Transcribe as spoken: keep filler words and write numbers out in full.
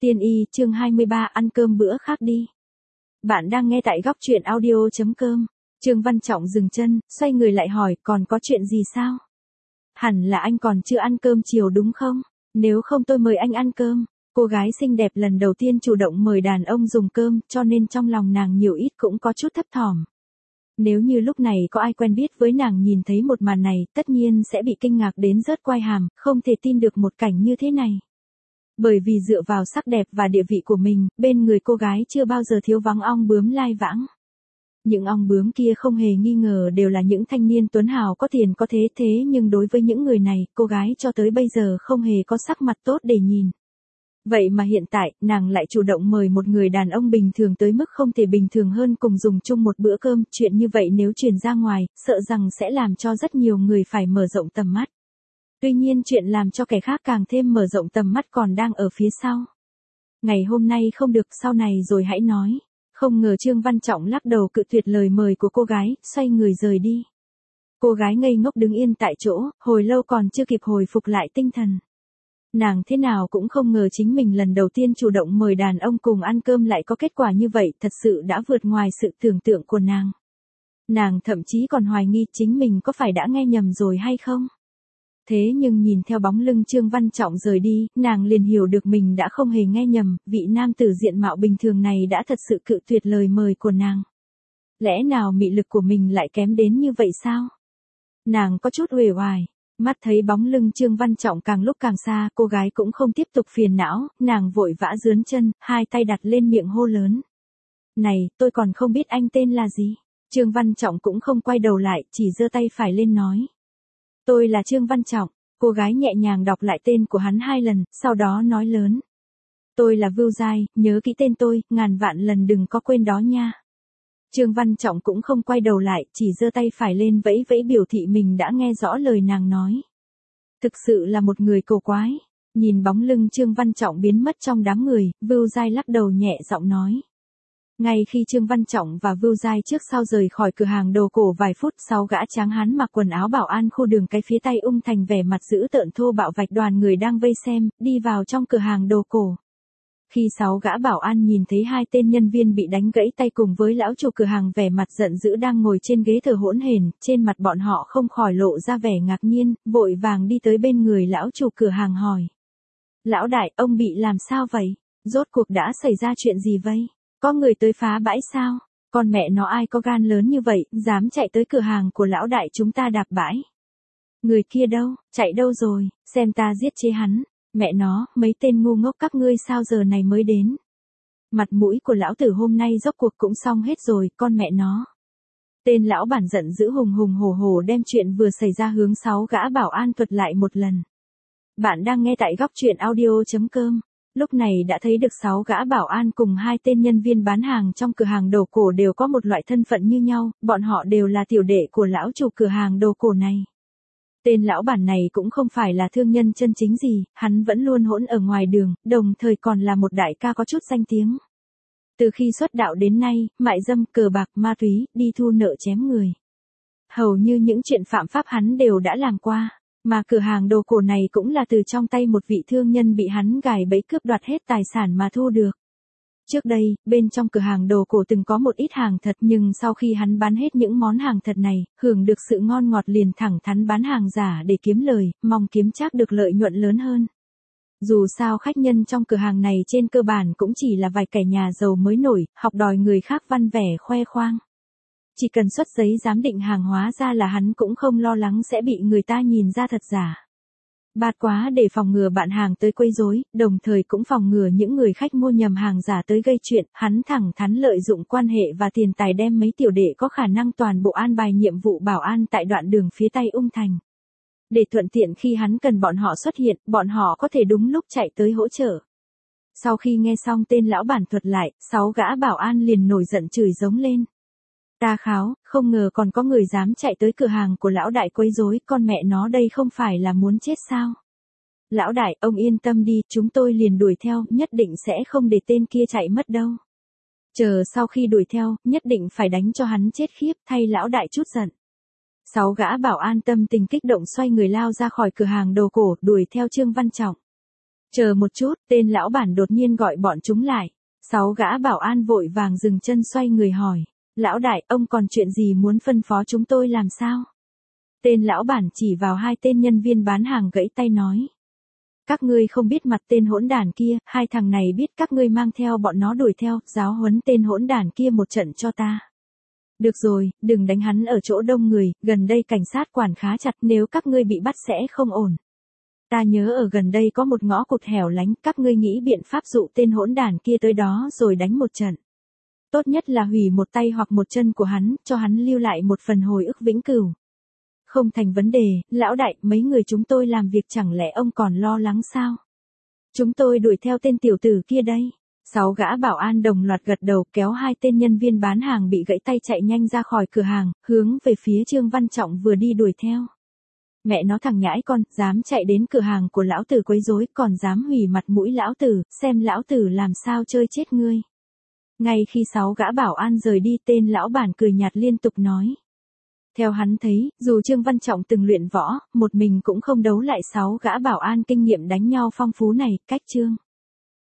Tiên y chương hai mươi ba ăn cơm bữa khác đi. Bạn đang nghe tại góc truyện audio.com. Trương Văn Trọng dừng chân, xoay người lại hỏi còn có chuyện gì sao? Hẳn là anh còn chưa ăn cơm chiều đúng không? Nếu không tôi mời anh ăn cơm. Cô gái xinh đẹp lần đầu tiên chủ động mời đàn ông dùng cơm cho nên trong lòng nàng nhiều ít cũng có chút thấp thỏm. Nếu như lúc này có ai quen biết với nàng nhìn thấy một màn này tất nhiên sẽ bị kinh ngạc đến rớt quai hàm, không thể tin được một cảnh như thế này. Bởi vì dựa vào sắc đẹp và địa vị của mình, bên người cô gái chưa bao giờ thiếu vắng ong bướm lai vãng. Những ong bướm kia không hề nghi ngờ đều là những thanh niên tuấn hào có tiền có thế thế nhưng đối với những người này, cô gái cho tới bây giờ không hề có sắc mặt tốt để nhìn. Vậy mà hiện tại, nàng lại chủ động mời một người đàn ông bình thường tới mức không thể bình thường hơn cùng dùng chung một bữa cơm, chuyện như vậy nếu truyền ra ngoài, sợ rằng sẽ làm cho rất nhiều người phải mở rộng tầm mắt. Tuy nhiên chuyện làm cho kẻ khác càng thêm mở rộng tầm mắt còn đang ở phía sau. Ngày hôm nay không được, sau này rồi hãy nói. Không ngờ Trương Văn Trọng lắc đầu cự tuyệt lời mời của cô gái, xoay người rời đi. Cô gái ngây ngốc đứng yên tại chỗ, hồi lâu còn chưa kịp hồi phục lại tinh thần. Nàng thế nào cũng không ngờ chính mình lần đầu tiên chủ động mời đàn ông cùng ăn cơm lại có kết quả như vậy, thật sự đã vượt ngoài sự tưởng tượng của nàng. Nàng thậm chí còn hoài nghi chính mình có phải đã nghe nhầm rồi hay không. Thế nhưng nhìn theo bóng lưng Trương Văn Trọng rời đi, nàng liền hiểu được mình đã không hề nghe nhầm, vị nam tử diện mạo bình thường này đã thật sự cự tuyệt lời mời của nàng. Lẽ nào mị lực của mình lại kém đến như vậy sao? Nàng có chút uể oải, mắt thấy bóng lưng Trương Văn Trọng càng lúc càng xa, cô gái cũng không tiếp tục phiền não, nàng vội vã dướn chân, hai tay đặt lên miệng hô lớn. Này, tôi còn không biết anh tên là gì? Trương Văn Trọng cũng không quay đầu lại, chỉ giơ tay phải lên nói. Tôi là Trương Văn Trọng, cô gái nhẹ nhàng đọc lại tên của hắn hai lần, sau đó nói lớn. Tôi là Vưu Giai, nhớ kỹ tên tôi, ngàn vạn lần đừng có quên đó nha. Trương Văn Trọng cũng không quay đầu lại, chỉ giơ tay phải lên vẫy vẫy biểu thị mình đã nghe rõ lời nàng nói. Thực sự là một người cổ quái. Nhìn bóng lưng Trương Văn Trọng biến mất trong đám người, Vưu Giai lắc đầu nhẹ giọng nói. Ngay khi Trương Văn Trọng và Vưu Giai trước sau rời khỏi cửa hàng đồ cổ vài phút, sáu gã tráng hán mặc quần áo bảo an khu đường cái phía tây ung thành vẻ mặt dữ tợn thô bạo vạch đoàn người đang vây xem, đi vào trong cửa hàng đồ cổ. Khi sáu gã bảo an nhìn thấy hai tên nhân viên bị đánh gãy tay cùng với lão chủ cửa hàng vẻ mặt giận dữ đang ngồi trên ghế thở hỗn hển, trên mặt bọn họ không khỏi lộ ra vẻ ngạc nhiên, vội vàng đi tới bên người lão chủ cửa hàng hỏi. Lão đại, ông bị làm sao vậy? Rốt cuộc đã xảy ra chuyện gì vậy? Có người tới phá bãi sao? Con mẹ nó ai có gan lớn như vậy, dám chạy tới cửa hàng của lão đại chúng ta đạp bãi. Người kia đâu, chạy đâu rồi, xem ta giết chế hắn. Mẹ nó, mấy tên ngu ngốc các ngươi sao giờ này mới đến. Mặt mũi của lão tử hôm nay rốt cuộc cũng xong hết rồi, con mẹ nó. Tên lão bản giận dữ hùng hùng hổ hổ đem chuyện vừa xảy ra hướng sáu gã bảo an thuật lại một lần. Bạn đang nghe tại góc truyện audio.com. Lúc này đã thấy được sáu gã bảo an cùng hai tên nhân viên bán hàng trong cửa hàng đồ cổ đều có một loại thân phận như nhau, bọn họ đều là tiểu đệ của lão chủ cửa hàng đồ cổ này. Tên lão bản này cũng không phải là thương nhân chân chính gì, hắn vẫn luôn hỗn ở ngoài đường, đồng thời còn là một đại ca có chút danh tiếng. Từ khi xuất đạo đến nay, mại dâm, cờ bạc, ma túy, đi thu nợ chém người. Hầu như những chuyện phạm pháp hắn đều đã làm qua. Mà cửa hàng đồ cổ này cũng là từ trong tay một vị thương nhân bị hắn gài bẫy cướp đoạt hết tài sản mà thu được. Trước đây, bên trong cửa hàng đồ cổ từng có một ít hàng thật nhưng sau khi hắn bán hết những món hàng thật này, hưởng được sự ngon ngọt liền thẳng thắn bán hàng giả để kiếm lời, mong kiếm chắc được lợi nhuận lớn hơn. Dù sao khách nhân trong cửa hàng này trên cơ bản cũng chỉ là vài kẻ nhà giàu mới nổi, học đòi người khác văn vẻ khoe khoang. Chỉ cần xuất giấy giám định hàng hóa ra là hắn cũng không lo lắng sẽ bị người ta nhìn ra thật giả. Bạt quá để phòng ngừa bạn hàng tới quấy rối, đồng thời cũng phòng ngừa những người khách mua nhầm hàng giả tới gây chuyện, hắn thẳng thắn lợi dụng quan hệ và tiền tài đem mấy tiểu đệ có khả năng toàn bộ an bài nhiệm vụ bảo an tại đoạn đường phía tây ung thành. Để thuận tiện khi hắn cần bọn họ xuất hiện, bọn họ có thể đúng lúc chạy tới hỗ trợ. Sau khi nghe xong tên lão bản thuật lại, sáu gã bảo an liền nổi giận chửi giống lên. Ta kháo, không ngờ còn có người dám chạy tới cửa hàng của lão đại quấy rối, con mẹ nó đây không phải là muốn chết sao? Lão đại, ông yên tâm đi, chúng tôi liền đuổi theo, nhất định sẽ không để tên kia chạy mất đâu. Chờ sau khi đuổi theo, nhất định phải đánh cho hắn chết khiếp, thay lão đại chút giận. Sáu gã bảo an tâm tình kích động xoay người lao ra khỏi cửa hàng đồ cổ, đuổi theo Trương Văn Trọng. Chờ một chút, tên lão bản đột nhiên gọi bọn chúng lại. Sáu gã bảo an vội vàng dừng chân xoay người hỏi. Lão đại, ông còn chuyện gì muốn phân phó chúng tôi làm sao? Tên lão bản chỉ vào hai tên nhân viên bán hàng gãy tay nói. Các ngươi không biết mặt tên hỗn đản kia, hai thằng này biết các ngươi mang theo bọn nó đuổi theo, giáo huấn tên hỗn đản kia một trận cho ta. Được rồi, đừng đánh hắn ở chỗ đông người, gần đây cảnh sát quản khá chặt, nếu các ngươi bị bắt sẽ không ổn. Ta nhớ ở gần đây có một ngõ cụt hẻo lánh, các ngươi nghĩ biện pháp dụ tên hỗn đản kia tới đó rồi đánh một trận. Tốt nhất là hủy một tay hoặc một chân của hắn, cho hắn lưu lại một phần hồi ức vĩnh cửu. Không thành vấn đề, lão đại, mấy người chúng tôi làm việc chẳng lẽ ông còn lo lắng sao? Chúng tôi đuổi theo tên tiểu tử kia đây. Sáu gã bảo an đồng loạt gật đầu kéo hai tên nhân viên bán hàng bị gãy tay chạy nhanh ra khỏi cửa hàng, hướng về phía Trương Văn Trọng vừa đi đuổi theo. Mẹ nó thằng nhãi con, dám chạy đến cửa hàng của lão tử quấy rối, còn dám hủy mặt mũi lão tử, xem lão tử làm sao chơi chết ngươi. Ngay khi sáu gã bảo an rời đi, tên lão bản cười nhạt liên tục nói. Theo hắn thấy, dù Trương Văn Trọng từng luyện võ, một mình cũng không đấu lại sáu gã bảo an kinh nghiệm đánh nhau phong phú này, cách Trương